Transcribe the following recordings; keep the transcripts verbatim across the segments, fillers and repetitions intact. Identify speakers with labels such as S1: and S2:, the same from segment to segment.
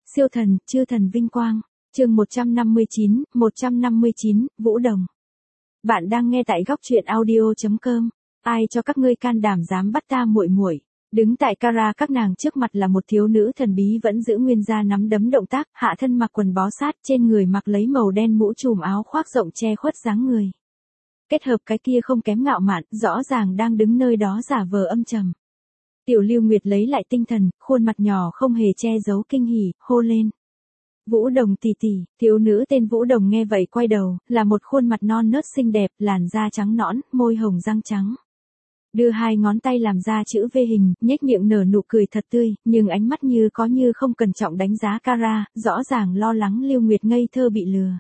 S1: Siêu thần, chư thần vinh quang. Chương một trăm năm mươi chín, một trăm năm mươi chín, Vũ Đồng. Bạn đang nghe tại góc truyện audio chấm com. Ai cho các ngươi can đảm dám bắt ta muội muội? Đứng tại Kara các nàng trước mặt là một thiếu nữ thần bí vẫn giữ nguyên ra nắm đấm động tác, hạ thân mặc quần bó sát, trên người mặc lấy màu đen mũ trùm áo khoác rộng che khuất dáng người. Kết hợp cái kia không kém ngạo mạn, rõ ràng đang đứng nơi đó giả vờ âm trầm. Tiểu Lưu Nguyệt lấy lại tinh thần, khuôn mặt nhỏ không hề che giấu kinh hỉ, hô lên. Vũ Đồng tỷ tỷ. Thiếu nữ tên Vũ Đồng nghe vậy quay đầu, là một khuôn mặt non nớt xinh đẹp, làn da trắng nõn, môi hồng răng trắng. Đưa hai ngón tay làm ra chữ V hình, nhếch miệng nở nụ cười thật tươi, nhưng ánh mắt như có như không cẩn trọng đánh giá Kara, rõ ràng lo lắng Lưu Nguyệt ngây thơ bị lừa.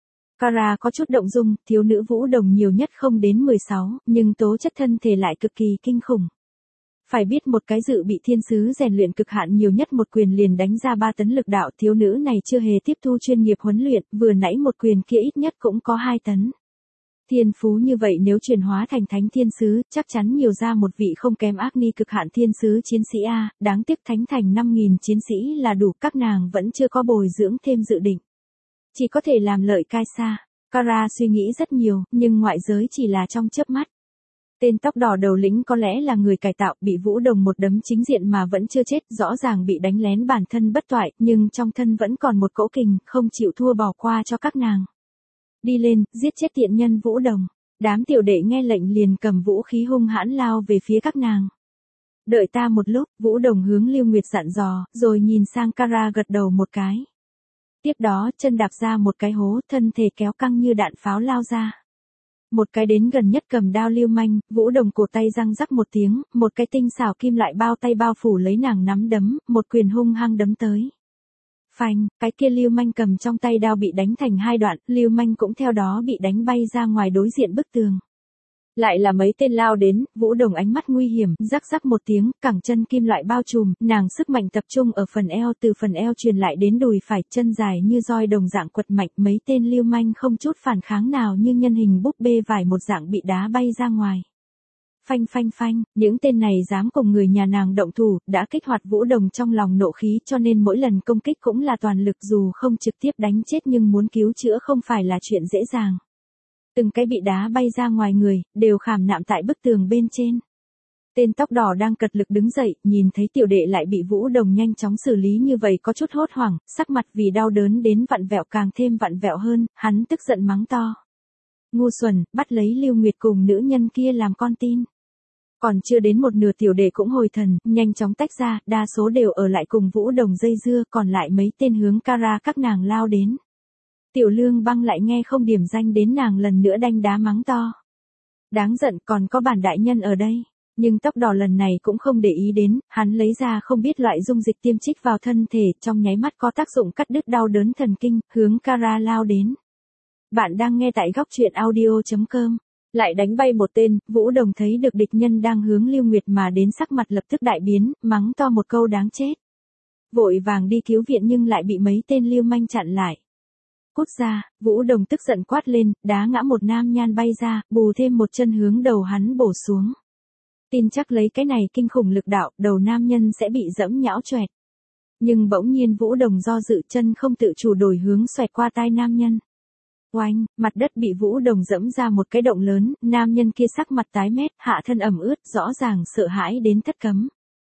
S1: Kara có chút động dung, thiếu nữ Vũ Đồng nhiều nhất không đến mười sáu, nhưng tố chất thân thể lại cực kỳ kinh khủng. Phải biết một cái dự bị thiên sứ rèn luyện cực hạn nhiều nhất một quyền liền đánh ra ba tấn lực đạo, thiếu nữ này chưa hề tiếp thu chuyên nghiệp huấn luyện, vừa nãy một quyền kia ít nhất cũng có hai tấn. Thiên phú như vậy nếu chuyển hóa thành thánh thiên sứ, chắc chắn nhiều ra một vị không kém ác ni cực hạn thiên sứ chiến sĩ A, đáng tiếc thánh thành năm nghìn chiến sĩ là đủ, các nàng vẫn chưa có bồi dưỡng thêm dự định. Chỉ có thể làm lợi cai xa. Kara suy nghĩ rất nhiều, nhưng ngoại giới chỉ là trong chớp mắt. Tên tóc đỏ đầu lĩnh có lẽ là người cải tạo, bị Vũ Đồng một đấm chính diện mà vẫn chưa chết, rõ ràng bị đánh lén bản thân bất toại, nhưng trong thân vẫn còn một cỗ kình, không chịu thua bỏ qua cho các nàng. Đi lên, giết chết tiện nhân Vũ Đồng. Đám tiểu đệ nghe lệnh liền cầm vũ khí hung hãn lao về phía các nàng. Đợi ta một lúc, Vũ Đồng hướng Lưu Nguyệt dặn dò, rồi nhìn sang Kara gật đầu một cái. Tiếp đó, chân đạp ra một cái hố, thân thể kéo căng như đạn pháo lao ra. Một cái đến gần nhất cầm đao lưu manh, Vũ Đồng cổ tay răng rắc một tiếng, một cái tinh xảo kim loại bao tay bao phủ lấy nàng nắm đấm, một quyền hung hăng đấm tới. Phanh, cái kia lưu manh cầm trong tay đao bị đánh thành hai đoạn, lưu manh cũng theo đó bị đánh bay ra ngoài đối diện bức tường. Lại là mấy tên lao đến, Vũ Đồng ánh mắt nguy hiểm, rắc rắc một tiếng, cẳng chân kim loại bao trùm, nàng sức mạnh tập trung ở phần eo, từ phần eo truyền lại đến đùi phải, chân dài như roi đồng dạng quật mạnh, mấy tên lưu manh không chút phản kháng nào nhưng nhân hình búp bê vải một dạng bị đá bay ra ngoài. Phanh phanh phanh, những tên này dám cùng người nhà nàng động thủ, đã kích hoạt Vũ Đồng trong lòng nộ khí, cho nên mỗi lần công kích cũng là toàn lực, dù không trực tiếp đánh chết nhưng muốn cứu chữa không phải là chuyện dễ dàng. Từng cái bị đá bay ra ngoài người, đều khảm nạm tại bức tường bên trên. Tên tóc đỏ đang cật lực đứng dậy, nhìn thấy tiểu đệ lại bị Vũ Đồng nhanh chóng xử lý như vậy có chút hốt hoảng, sắc mặt vì đau đớn đến vặn vẹo càng thêm vặn vẹo hơn, hắn tức giận mắng to. Ngu xuẩn, bắt lấy Lưu Nguyệt cùng nữ nhân kia làm con tin. Còn chưa đến một nửa tiểu đệ cũng hồi thần, nhanh chóng tách ra, đa số đều ở lại cùng Vũ Đồng dây dưa, còn lại mấy tên hướng Kara các nàng lao đến. Tiểu Lương Băng lại nghe không điểm danh đến nàng lần nữa đanh đá mắng to. Đáng giận, còn có bản đại nhân ở đây. Nhưng tóc đỏ lần này cũng không để ý đến, hắn lấy ra không biết loại dung dịch tiêm trích vào thân thể, trong nháy mắt có tác dụng cắt đứt đau đớn thần kinh, hướng Kara lao đến. Bạn đang nghe tại góc truyện audio chấm com. Lại đánh bay một tên, Vũ Đồng thấy được địch nhân đang hướng Lưu Nguyệt mà đến, sắc mặt lập tức đại biến, mắng to một câu đáng chết. Vội vàng đi cứu viện nhưng lại bị mấy tên lưu manh chặn lại. Cút ra, Vũ Đồng tức giận quát lên, đá ngã một nam nhan bay ra, bù thêm một chân hướng đầu hắn bổ xuống. Tin chắc lấy cái này kinh khủng lực đạo, đầu nam nhân sẽ bị dẫm nhão choẹt. Nhưng bỗng nhiên Vũ Đồng do dự, chân không tự chủ đổi hướng xoẹt qua tai nam nhân. Oanh, mặt đất bị Vũ Đồng dẫm ra một cái động lớn, nam nhân kia sắc mặt tái mét, hạ thân ẩm ướt, rõ ràng sợ hãi đến thất cấm.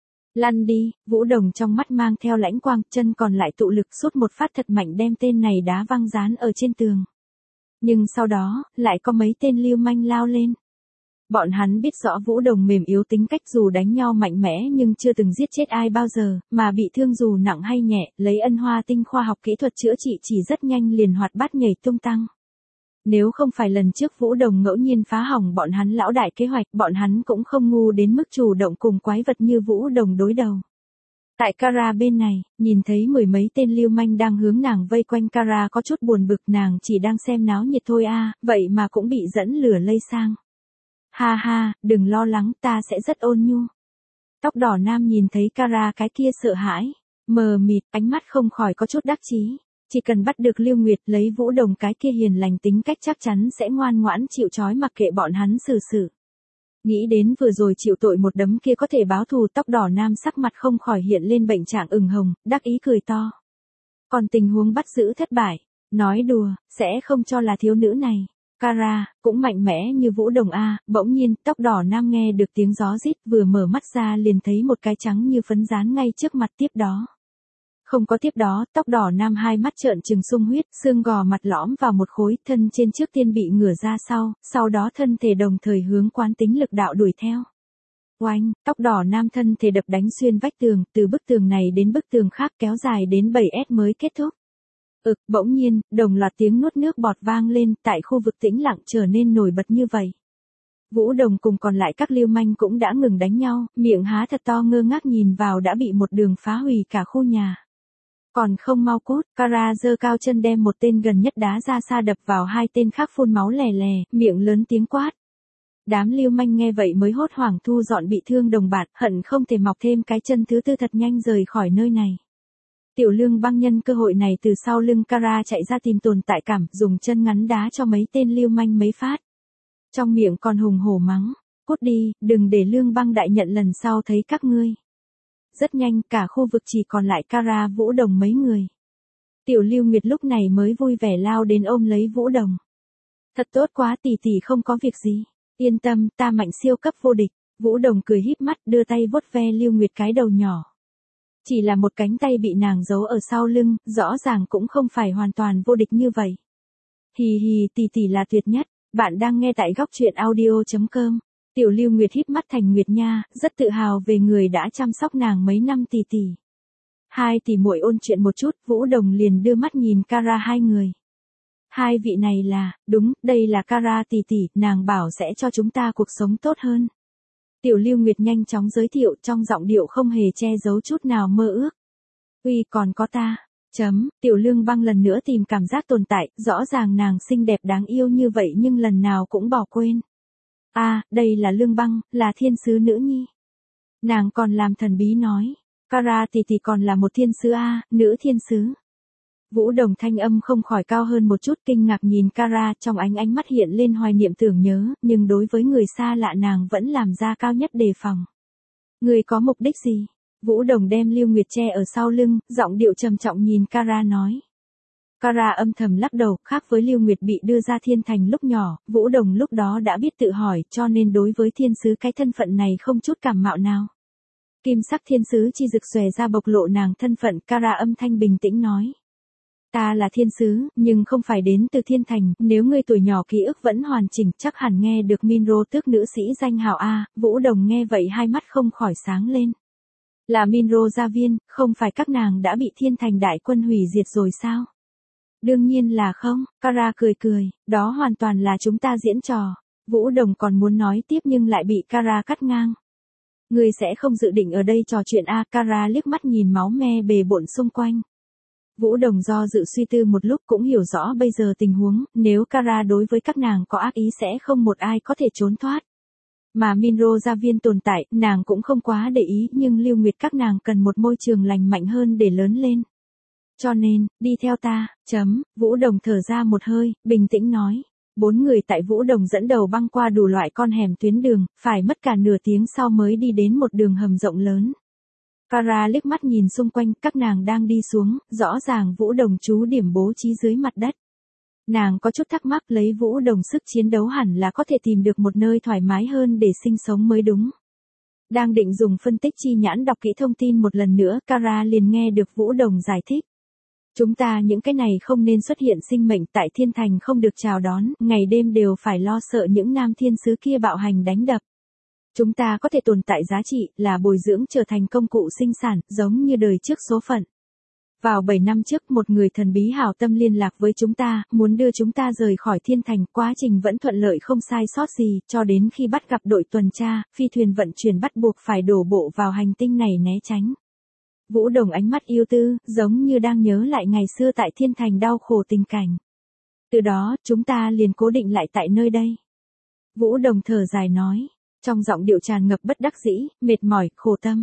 S1: Lăn đi, Vũ Đồng trong mắt mang theo lãnh quang, chân còn lại tụ lực sút một phát thật mạnh đem tên này đá văng dán ở trên tường. Nhưng sau đó, lại có mấy tên lưu manh lao lên. Bọn hắn biết rõ Vũ Đồng mềm yếu tính cách, dù đánh nhau mạnh mẽ nhưng chưa từng giết chết ai bao giờ, mà bị thương dù nặng hay nhẹ, lấy ân hoa tinh khoa học kỹ thuật chữa trị chỉ rất nhanh liền hoạt bát nhảy tung tăng. Nếu không phải lần trước Vũ Đồng ngẫu nhiên phá hỏng bọn hắn lão đại kế hoạch, bọn hắn cũng không ngu đến mức chủ động cùng quái vật như Vũ Đồng đối đầu. Tại Kara bên này, nhìn thấy mười mấy tên lưu manh đang hướng nàng vây quanh, Kara có chút buồn bực, nàng chỉ đang xem náo nhiệt thôi a, vậy mà cũng bị dẫn lửa lây sang. Ha ha, đừng lo lắng, ta sẽ rất ôn nhu. Tóc đỏ nam nhìn thấy Kara cái kia sợ hãi, mờ mịt, ánh mắt không khỏi có chút đắc chí. Chỉ cần bắt được Lưu Nguyệt, lấy Vũ Đồng cái kia hiền lành tính cách chắc chắn sẽ ngoan ngoãn chịu trói mặc kệ bọn hắn xử xử. Nghĩ đến vừa rồi chịu tội một đấm kia có thể báo thù, tóc đỏ nam sắc mặt không khỏi hiện lên bệnh trạng ửng hồng, đắc ý cười to. Còn tình huống bắt giữ thất bại, nói đùa, sẽ không cho là thiếu nữ này. Kara, cũng mạnh mẽ như Vũ Đồng a. Bỗng nhiên, tóc đỏ nam nghe được tiếng gió rít, vừa mở mắt ra liền thấy một cái trắng như phấn dán ngay trước mặt. Tiếp đó. Không có tiếp đó, tóc đỏ nam hai mắt trợn trừng sung huyết, xương gò mặt lõm vào một khối, thân trên trước tiên bị ngửa ra sau, sau đó thân thể đồng thời hướng quán tính lực đạo đuổi theo. Oanh, tóc đỏ nam thân thể đập đánh xuyên vách tường, từ bức tường này đến bức tường khác kéo dài đến bảy mét mới kết thúc. Ực, bỗng nhiên, đồng loạt tiếng nuốt nước bọt vang lên, tại khu vực tĩnh lặng trở nên nổi bật như vậy. Vũ Đồng cùng còn lại các lưu manh cũng đã ngừng đánh nhau, miệng há thật to ngơ ngác nhìn vào đã bị một đường phá hủy cả khu nhà. Còn không mau cút, Kara giơ cao chân đem một tên gần nhất đá ra xa đập vào hai tên khác phun máu lè lè, miệng lớn tiếng quát. Đám lưu manh nghe vậy mới hốt hoảng thu dọn bị thương đồng bạn, hận không thể mọc thêm cái chân thứ tư thật nhanh rời khỏi nơi này. Tiểu Lương Băng nhân cơ hội này từ sau lưng Kara chạy ra tìm tồn tại cảm, dùng chân ngắn đá cho mấy tên lưu manh mấy phát. Trong miệng còn hùng hổ mắng, cút đi, đừng để Lương Băng đại nhận lần sau thấy các ngươi. Rất nhanh, cả khu vực chỉ còn lại Kara, Vũ Đồng mấy người. Tiểu Lưu Nguyệt lúc này mới vui vẻ lao đến ôm lấy Vũ Đồng. Thật tốt quá, tỷ tỷ không có việc gì. Yên tâm, ta mạnh siêu cấp vô địch. Vũ Đồng cười híp mắt, đưa tay vuốt ve Lưu Nguyệt cái đầu nhỏ. Chỉ là một cánh tay bị nàng giấu ở sau lưng, rõ ràng cũng không phải hoàn toàn vô địch như vậy. Hì hì, tỷ tỷ là tuyệt nhất. Bạn đang nghe tại góc truyện audio chấm com. Tiểu Lưu Nguyệt híp mắt thành Nguyệt Nha, rất tự hào về người đã chăm sóc nàng mấy năm. Tỷ tỷ. Hai tỷ muội ôn chuyện một chút, Vũ Đồng liền đưa mắt nhìn Kara hai người. Hai vị này là, đúng, đây là Kara tỷ tỷ, nàng bảo sẽ cho chúng ta cuộc sống tốt hơn. Tiểu Lưu Nguyệt nhanh chóng giới thiệu, trong giọng điệu không hề che giấu chút nào mơ ước. Uy, còn có ta. Chấm, Tiểu Lương Băng lần nữa tìm cảm giác tồn tại, rõ ràng nàng xinh đẹp đáng yêu như vậy nhưng lần nào cũng bỏ quên. A, à, đây là Lương Băng, là thiên sứ nữ nhi. Nàng còn làm thần bí nói, Kara tỷ tỷ còn là một thiên sứ a, à, nữ thiên sứ. Vũ Đồng thanh âm không khỏi cao hơn một chút, kinh ngạc nhìn Kara, trong ánh ánh mắt hiện lên hoài niệm tưởng nhớ, nhưng đối với người xa lạ nàng vẫn làm ra cao nhất đề phòng. Người có mục đích gì? Vũ Đồng đem Lưu Nguyệt che ở sau lưng, giọng điệu trầm trọng nhìn Kara nói. Kara âm thầm lắc đầu, khác với Lưu Nguyệt bị đưa ra thiên thành lúc nhỏ, Vũ Đồng lúc đó đã biết tự hỏi, cho nên đối với thiên sứ cái thân phận này không chút cảm mạo nào. Kim sắc thiên sứ chi rực xòe ra bộc lộ nàng thân phận, Kara âm thanh bình tĩnh nói. Ta là thiên sứ, nhưng không phải đến từ thiên thành, nếu ngươi tuổi nhỏ ký ức vẫn hoàn chỉnh, chắc hẳn nghe được Minro tước nữ sĩ danh hào a. Vũ Đồng nghe vậy hai mắt không khỏi sáng lên. Là Minro gia viên, không phải các nàng đã bị thiên thành đại quân hủy diệt rồi sao? Đương nhiên là không, Kara cười cười, đó hoàn toàn là chúng ta diễn trò. Vũ Đồng còn muốn nói tiếp nhưng lại bị Kara cắt ngang. Ngươi sẽ không dự định ở đây trò chuyện a. Kara liếc mắt nhìn máu me bề bộn xung quanh. Vũ Đồng do dự suy tư một lúc cũng hiểu rõ bây giờ tình huống, nếu Kara đối với các nàng có ác ý sẽ không một ai có thể trốn thoát. Mà Minro gia viên tồn tại, nàng cũng không quá để ý, nhưng Lưu Nguyệt các nàng cần một môi trường lành mạnh hơn để lớn lên. Cho nên, đi theo ta, chấm, Vũ Đồng thở ra một hơi, bình tĩnh nói. Bốn người tại Vũ Đồng dẫn đầu băng qua đủ loại con hẻm tuyến đường, phải mất cả nửa tiếng sau mới đi đến một đường hầm rộng lớn. Kara liếc mắt nhìn xung quanh, các nàng đang đi xuống, rõ ràng Vũ Đồng trú điểm bố trí dưới mặt đất. Nàng có chút thắc mắc, lấy Vũ Đồng sức chiến đấu hẳn là có thể tìm được một nơi thoải mái hơn để sinh sống mới đúng. Đang định dùng phân tích chi nhãn đọc kỹ thông tin một lần nữa, Kara liền nghe được Vũ Đồng giải thích. Chúng ta những cái này không nên xuất hiện sinh mệnh tại thiên thành không được chào đón, ngày đêm đều phải lo sợ những nam thiên sứ kia bạo hành đánh đập. Chúng ta có thể tồn tại giá trị là bồi dưỡng trở thành công cụ sinh sản, giống như đời trước số phận. Vào bảy năm trước một người thần bí hảo tâm liên lạc với chúng ta, muốn đưa chúng ta rời khỏi thiên thành, quá trình vẫn thuận lợi không sai sót gì, cho đến khi bắt gặp đội tuần tra, phi thuyền vận chuyển bắt buộc phải đổ bộ vào hành tinh này né tránh. Vũ Đồng ánh mắt yêu tư, giống như đang nhớ lại ngày xưa tại thiên thành đau khổ tình cảnh. Từ đó, chúng ta liền cố định lại tại nơi đây. Vũ Đồng thở dài nói, trong giọng điệu tràn ngập bất đắc dĩ, mệt mỏi, khổ tâm.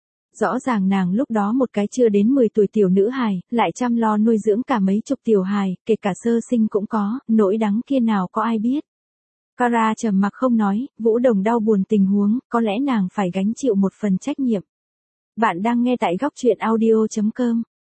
S1: Rõ ràng nàng lúc đó một cái chưa đến mười tuổi tiểu nữ hài, lại chăm lo nuôi dưỡng cả mấy chục tiểu hài, kể cả sơ sinh cũng có, nỗi đắng kia nào có ai biết. Kara trầm mặc không nói, Vũ Đồng đau buồn tình huống, có lẽ nàng phải gánh chịu một phần trách nhiệm. Bạn đang nghe tại góc truyện audio chấm com.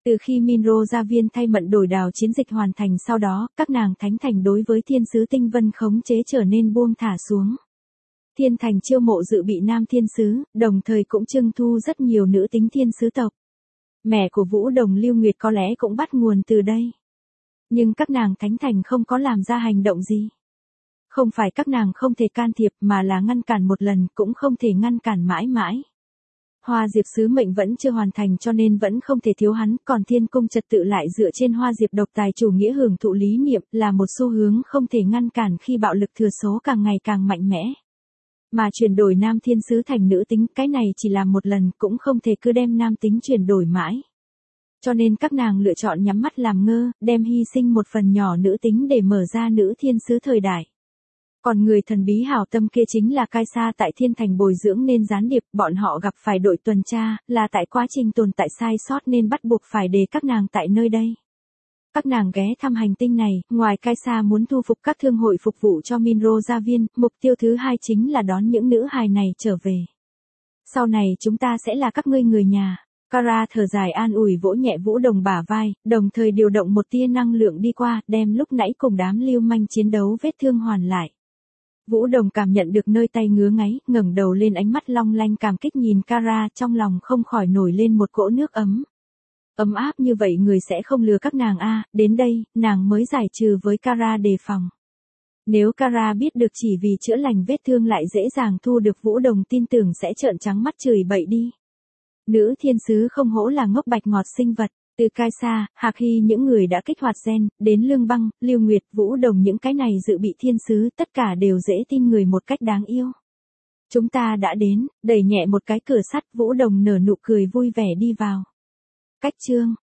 S1: Từ khi Minro gia viên thay mận đổi đào chiến dịch hoàn thành sau đó, các nàng thánh thành đối với thiên sứ tinh vân khống chế trở nên buông thả xuống. Thiên thành chiêu mộ dự bị nam thiên sứ, đồng thời cũng trưng thu rất nhiều nữ tính thiên sứ tộc. Mẹ của Vũ Đồng Lưu Nguyệt có lẽ cũng bắt nguồn từ đây. Nhưng các nàng thánh thành không có làm ra hành động gì. Không phải các nàng không thể can thiệp mà là ngăn cản một lần cũng không thể ngăn cản mãi mãi. Hoa Diệp sứ mệnh vẫn chưa hoàn thành cho nên vẫn không thể thiếu hắn, còn thiên cung trật tự lại dựa trên Hoa Diệp độc tài chủ nghĩa hưởng thụ lý niệm là một xu hướng không thể ngăn cản khi bạo lực thừa số càng ngày càng mạnh mẽ. Mà chuyển đổi nam thiên sứ thành nữ tính, cái này chỉ làm một lần cũng không thể cứ đem nam tính chuyển đổi mãi. Cho nên các nàng lựa chọn nhắm mắt làm ngơ, đem hy sinh một phần nhỏ nữ tính để mở ra nữ thiên sứ thời đại. Còn người thần bí hảo tâm kia chính là Cai Sa tại thiên thành bồi dưỡng nên gián điệp, bọn họ gặp phải đội tuần tra, là tại quá trình tồn tại sai sót nên bắt buộc phải để các nàng tại nơi đây. Các nàng ghé thăm hành tinh này, ngoài Cai Sa muốn thu phục các thương hội phục vụ cho Minro gia viên, mục tiêu thứ hai chính là đón những nữ hài này trở về. Sau này chúng ta sẽ là các ngươi người nhà. Kara thở dài an ủi vỗ nhẹ Vũ Đồng bả vai, đồng thời điều động một tia năng lượng đi qua, đem lúc nãy cùng đám lưu manh chiến đấu vết thương hoàn lại. Vũ Đồng cảm nhận được nơi tay ngứa ngáy, ngẩng đầu lên, ánh mắt long lanh cảm kích nhìn Kara, trong lòng không khỏi nổi lên một cỗ nước ấm. Ấm áp như vậy người sẽ không lừa các nàng a, à, đến đây, nàng mới giải trừ với Kara đề phòng. Nếu Kara biết được chỉ vì chữa lành vết thương lại dễ dàng thu được Vũ Đồng tin tưởng sẽ trợn trắng mắt chửi bậy đi. Nữ thiên sứ không hổ là ngốc bạch ngọt sinh vật, từ Cai Sa, Hạc Hy những người đã kích hoạt gen, đến Lương Băng, Lưu Nguyệt, Vũ Đồng những cái này dự bị thiên sứ, tất cả đều dễ tin người một cách đáng yêu. Chúng ta đã đến, đẩy nhẹ một cái cửa sắt, Vũ Đồng nở nụ cười vui vẻ đi vào. Cách chương